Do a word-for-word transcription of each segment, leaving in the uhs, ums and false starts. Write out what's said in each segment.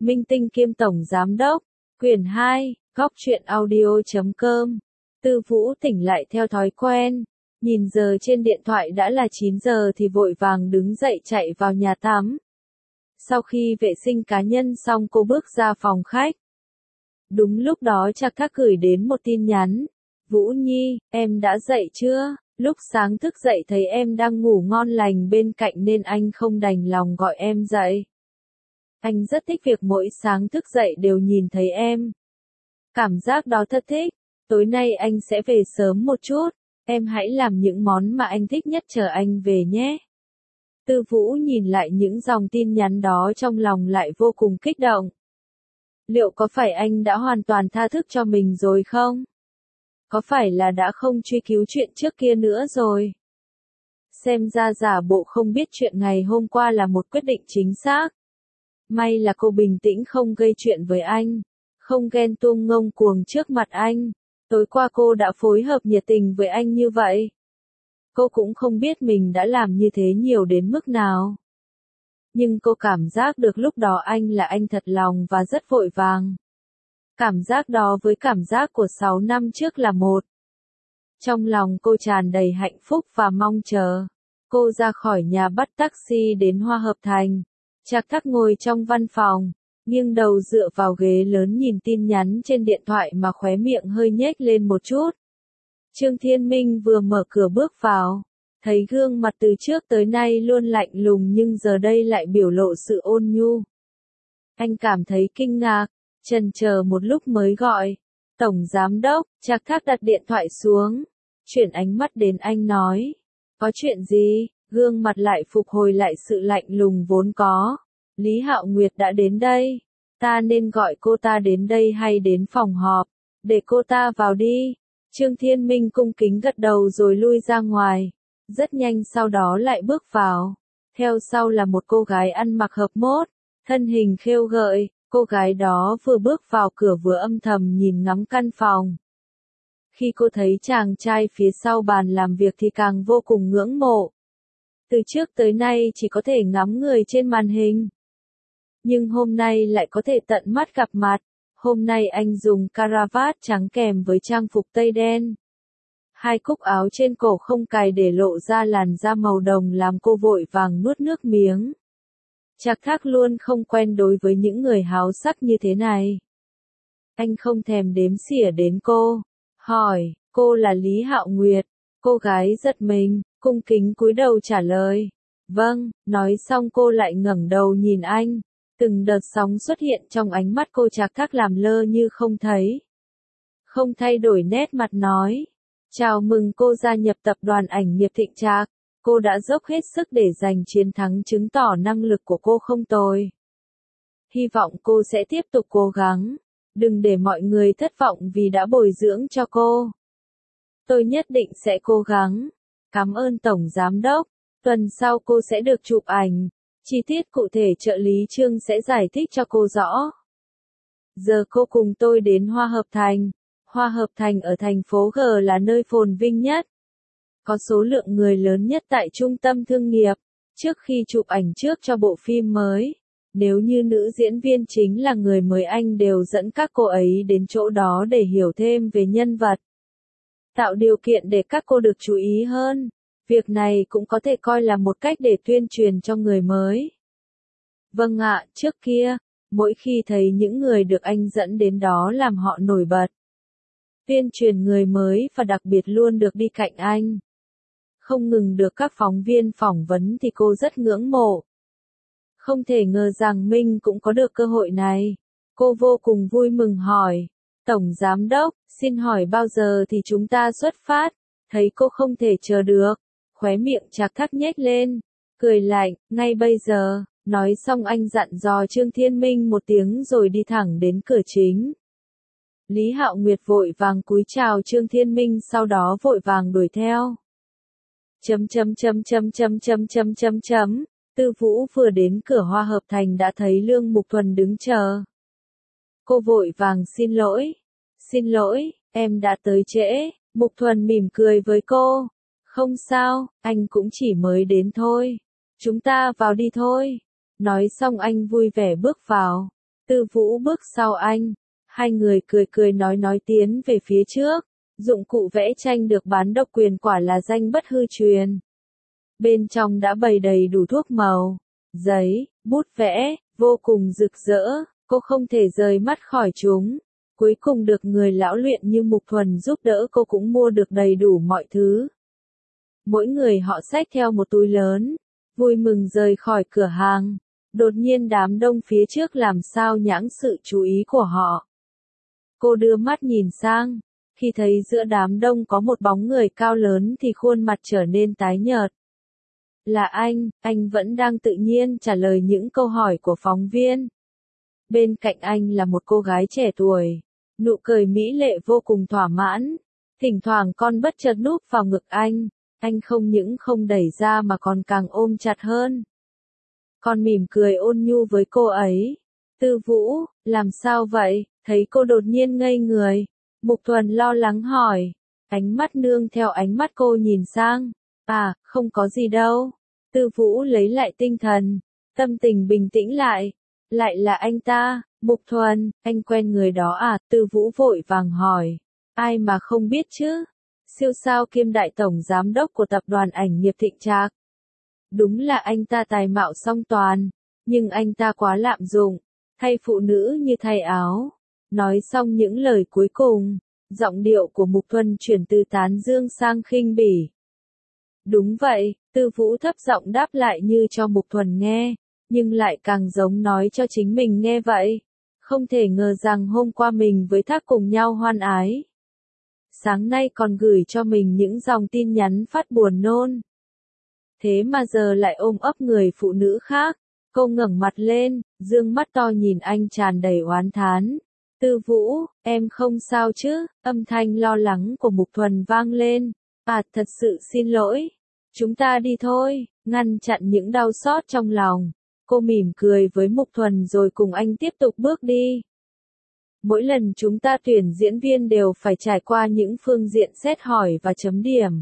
Minh tinh kiêm tổng giám đốc, quyển hai, góc truyện audio chấm com. Tư Vũ tỉnh lại theo thói quen, nhìn giờ trên điện thoại đã là chín giờ thì vội vàng đứng dậy chạy vào nhà tắm. Sau khi vệ sinh cá nhân xong cô bước ra phòng khách. Đúng lúc đó Trạc Thác gửi đến một tin nhắn. Vũ Nhi, em đã dậy chưa? Lúc sáng thức dậy thấy em đang ngủ ngon lành bên cạnh nên anh không đành lòng gọi em dậy. Anh rất thích việc mỗi sáng thức dậy đều nhìn thấy em. Cảm giác đó thật thích. Tối nay anh sẽ về sớm một chút. Em hãy làm những món mà anh thích nhất chờ anh về nhé. Tư Vũ nhìn lại những dòng tin nhắn đó trong lòng lại vô cùng kích động. Liệu có phải anh đã hoàn toàn tha thức cho mình rồi không? Có phải là đã không truy cứu chuyện trước kia nữa rồi? Xem ra giả bộ không biết chuyện ngày hôm qua là một quyết định chính xác. May là cô bình tĩnh không gây chuyện với anh, không ghen tuông ngông cuồng trước mặt anh. Tối qua cô đã phối hợp nhiệt tình với anh như vậy. Cô cũng không biết mình đã làm như thế nhiều đến mức nào. Nhưng cô cảm giác được lúc đó anh là anh thật lòng và rất vội vàng. Cảm giác đó với cảm giác của sáu năm trước là một. Trong lòng cô tràn đầy hạnh phúc và mong chờ. Cô ra khỏi nhà bắt taxi đến Hoa Hợp Thành. Trạc Thác ngồi trong văn phòng, nghiêng đầu dựa vào ghế lớn nhìn tin nhắn trên điện thoại mà khóe miệng hơi nhếch lên một chút. Trương Thiên Minh vừa mở cửa bước vào, thấy gương mặt từ trước tới nay luôn lạnh lùng nhưng giờ đây lại biểu lộ sự ôn nhu. Anh cảm thấy kinh ngạc, chần chờ một lúc mới gọi, Tổng Giám Đốc. Trạc Thác đặt điện thoại xuống, chuyển ánh mắt đến anh nói, có chuyện gì? Gương mặt lại phục hồi lại sự lạnh lùng vốn có. Lý Hạo Nguyệt đã đến đây. Ta nên gọi cô ta đến đây hay đến phòng họp? Để cô ta vào đi. Trương Thiên Minh cung kính gật đầu rồi lui ra ngoài. Rất nhanh sau đó lại bước vào. Theo sau là một cô gái ăn mặc hợp mốt, thân hình khêu gợi. Cô gái đó vừa bước vào cửa vừa âm thầm nhìn ngắm căn phòng. Khi cô thấy chàng trai phía sau bàn làm việc thì càng vô cùng ngưỡng mộ. Từ trước tới nay chỉ có thể ngắm người trên màn hình. Nhưng hôm nay lại có thể tận mắt gặp mặt. Hôm nay anh dùng caravat trắng kèm với trang phục tây đen. Hai cúc áo trên cổ không cài để lộ ra làn da màu đồng làm cô vội vàng nuốt nước miếng. Trạc Thác luôn không quen đối với những người háo sắc như thế này. Anh không thèm đếm xỉa đến cô. Hỏi, cô là Lý Hạo Nguyệt. Cô gái giật mình, cung kính cúi đầu trả lời. Vâng, nói xong cô lại ngẩng đầu nhìn anh. Từng đợt sóng xuất hiện trong ánh mắt cô. Trạc Thác làm lơ như không thấy. Không thay đổi nét mặt nói. Chào mừng cô gia nhập tập đoàn ảnh nghiệp Thịnh Trạc. Cô đã dốc hết sức để giành chiến thắng chứng tỏ năng lực của cô không tồi. Hy vọng cô sẽ tiếp tục cố gắng. Đừng để mọi người thất vọng vì đã bồi dưỡng cho cô. Tôi nhất định sẽ cố gắng. Cảm ơn Tổng Giám Đốc. Tuần sau cô sẽ được chụp ảnh. Chi tiết cụ thể trợ lý Trương sẽ giải thích cho cô rõ. Giờ cô cùng tôi đến Hoa Hợp Thành. Hoa Hợp Thành ở thành phố G là nơi phồn vinh nhất. Có số lượng người lớn nhất tại trung tâm thương nghiệp. Trước khi chụp ảnh trước cho bộ phim mới, nếu như nữ diễn viên chính là người mới anh đều dẫn các cô ấy đến chỗ đó để hiểu thêm về nhân vật. Tạo điều kiện để các cô được chú ý hơn. Việc này cũng có thể coi là một cách để tuyên truyền cho người mới. Vâng ạ, trước kia, mỗi khi thấy những người được anh dẫn đến đó làm họ nổi bật. Tuyên truyền người mới và đặc biệt luôn được đi cạnh anh. Không ngừng được các phóng viên phỏng vấn thì cô rất ngưỡng mộ. Không thể ngờ rằng mình cũng có được cơ hội này. Cô vô cùng vui mừng hỏi. Tổng Giám Đốc, xin hỏi bao giờ thì chúng ta xuất phát? Thấy cô không thể chờ được. Khóe miệng Trạc Thác nhếch lên. Cười lạnh, ngay bây giờ. Nói xong anh dặn dò Trương Thiên Minh một tiếng rồi đi thẳng đến cửa chính. Lý Hạo Nguyệt vội vàng cúi chào Trương Thiên Minh sau đó vội vàng đuổi theo. Chấm chấm chấm chấm chấm chấm chấm chấm chấm. Tư Vũ vừa đến cửa Hoa Hợp Thành đã thấy Lương Mục Thuần đứng chờ. Cô vội vàng xin lỗi. Xin lỗi, em đã tới trễ. Mục Thuần mỉm cười với cô. Không sao, anh cũng chỉ mới đến thôi. Chúng ta vào đi thôi. Nói xong anh vui vẻ bước vào. Tư Vũ bước sau anh. Hai người cười cười nói nói tiến về phía trước. Dụng cụ vẽ tranh được bán độc quyền quả là danh bất hư truyền. Bên trong đã bày đầy đủ thuốc màu, giấy, bút vẽ, vô cùng rực rỡ, cô không thể rời mắt khỏi chúng. Cuối cùng được người lão luyện như Mục Thuần giúp đỡ, cô cũng mua được đầy đủ mọi thứ. Mỗi người họ xách theo một túi lớn, vui mừng rời khỏi cửa hàng. Đột nhiên đám đông phía trước làm sao nhãng sự chú ý của họ. Cô đưa mắt nhìn sang, khi thấy giữa đám đông có một bóng người cao lớn thì khuôn mặt trở nên tái nhợt. Là anh, anh vẫn đang tự nhiên trả lời những câu hỏi của phóng viên. Bên cạnh anh là một cô gái trẻ tuổi, nụ cười mỹ lệ vô cùng thỏa mãn. Thỉnh thoảng con bất chợt núp vào ngực anh, anh không những không đẩy ra mà còn càng ôm chặt hơn. Con mỉm cười ôn nhu với cô ấy. Tư Vũ, làm sao vậy? Thấy cô đột nhiên ngây người, Mục Thuần lo lắng hỏi. Ánh mắt nương theo ánh mắt cô nhìn sang. À, không có gì đâu. Tư Vũ lấy lại tinh thần, tâm tình bình tĩnh lại. Lại là anh ta, Mục Thuần, anh quen người đó à? Tư Vũ vội vàng hỏi. Ai mà không biết chứ? Siêu sao kiêm đại tổng giám đốc của tập đoàn ảnh nghiệp Thịnh Trạc. Đúng là anh ta tài mạo song toàn, nhưng anh ta quá lạm dụng, thay phụ nữ như thay áo. Nói xong những lời cuối cùng, giọng điệu của Mục Thuần chuyển từ tán dương sang khinh bỉ. Đúng vậy, Tư Vũ thấp giọng đáp lại như cho Mục Thuần nghe, nhưng lại càng giống nói cho chính mình nghe vậy. Không thể ngờ rằng hôm qua mình với Thác cùng nhau hoan ái. Sáng nay còn gửi cho mình những dòng tin nhắn phát buồn nôn. Thế mà giờ lại ôm ấp người phụ nữ khác. Cô ngẩng mặt lên, dương mắt to nhìn anh tràn đầy oán thán. Tư Vũ, em không sao chứ? Âm thanh lo lắng của Mục Thuần vang lên. À, thật sự xin lỗi. Chúng ta đi thôi, ngăn chặn những đau xót trong lòng. Cô mỉm cười với Mục Thuần rồi cùng anh tiếp tục bước đi. Mỗi lần chúng ta tuyển diễn viên đều phải trải qua những phương diện xét hỏi và chấm điểm.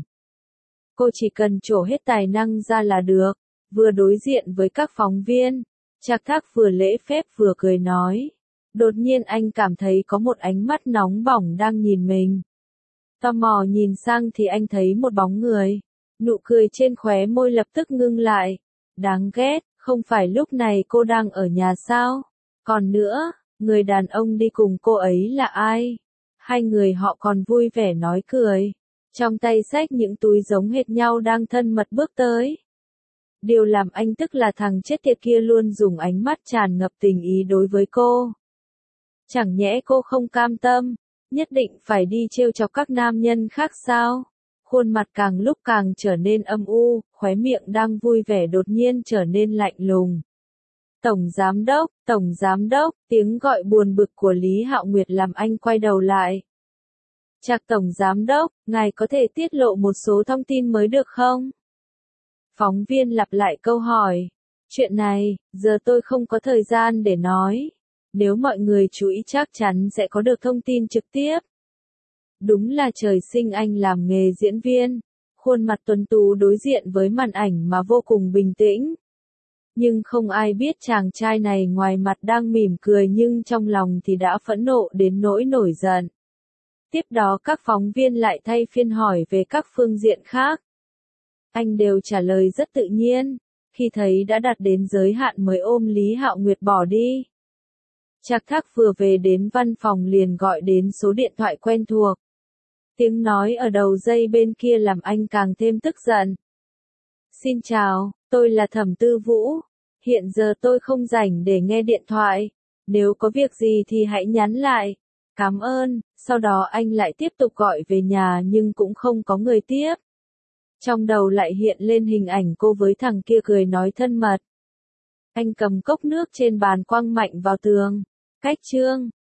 Cô chỉ cần trổ hết tài năng ra là được. Vừa đối diện với các phóng viên, Trạc Thác vừa lễ phép vừa cười nói. Đột nhiên anh cảm thấy có một ánh mắt nóng bỏng đang nhìn mình. Tò mò nhìn sang thì anh thấy một bóng người. Nụ cười trên khóe môi lập tức ngưng lại. Đáng ghét, không phải lúc này cô đang ở nhà sao? Còn nữa, người đàn ông đi cùng cô ấy là ai? Hai người họ còn vui vẻ nói cười. Trong tay xách những túi giống hệt nhau đang thân mật bước tới. Điều làm anh tức là thằng chết tiệt kia luôn dùng ánh mắt tràn ngập tình ý đối với cô. Chẳng nhẽ cô không cam tâm, nhất định phải đi trêu chọc các nam nhân khác sao? Khuôn mặt càng lúc càng trở nên âm u, khóe miệng đang vui vẻ đột nhiên trở nên lạnh lùng. Tổng giám đốc, tổng giám đốc, tiếng gọi buồn bực của Lý Hạo Nguyệt làm anh quay đầu lại. Trạc tổng giám đốc, ngài có thể tiết lộ một số thông tin mới được không? Phóng viên lặp lại câu hỏi. Chuyện này, giờ tôi không có thời gian để nói. Nếu mọi người chú ý chắc chắn sẽ có được thông tin trực tiếp. Đúng là trời sinh anh làm nghề diễn viên. Khuôn mặt tuấn tú đối diện với màn ảnh mà vô cùng bình tĩnh. Nhưng không ai biết chàng trai này ngoài mặt đang mỉm cười nhưng trong lòng thì đã phẫn nộ đến nỗi nổi giận. Tiếp đó các phóng viên lại thay phiên hỏi về các phương diện khác. Anh đều trả lời rất tự nhiên, khi thấy đã đạt đến giới hạn mới ôm Lý Hạo Nguyệt bỏ đi. Trạc Thác vừa về đến văn phòng liền gọi đến số điện thoại quen thuộc. Tiếng nói ở đầu dây bên kia làm anh càng thêm tức giận. Xin chào, tôi là Thẩm Tư Vũ. Hiện giờ tôi không rảnh để nghe điện thoại. Nếu có việc gì thì hãy nhắn lại. Cảm ơn. Sau đó anh lại tiếp tục gọi về nhà nhưng cũng không có người tiếp. Trong đầu lại hiện lên hình ảnh cô với thằng kia cười nói thân mật. Anh cầm cốc nước trên bàn quăng mạnh vào tường. Cách chương.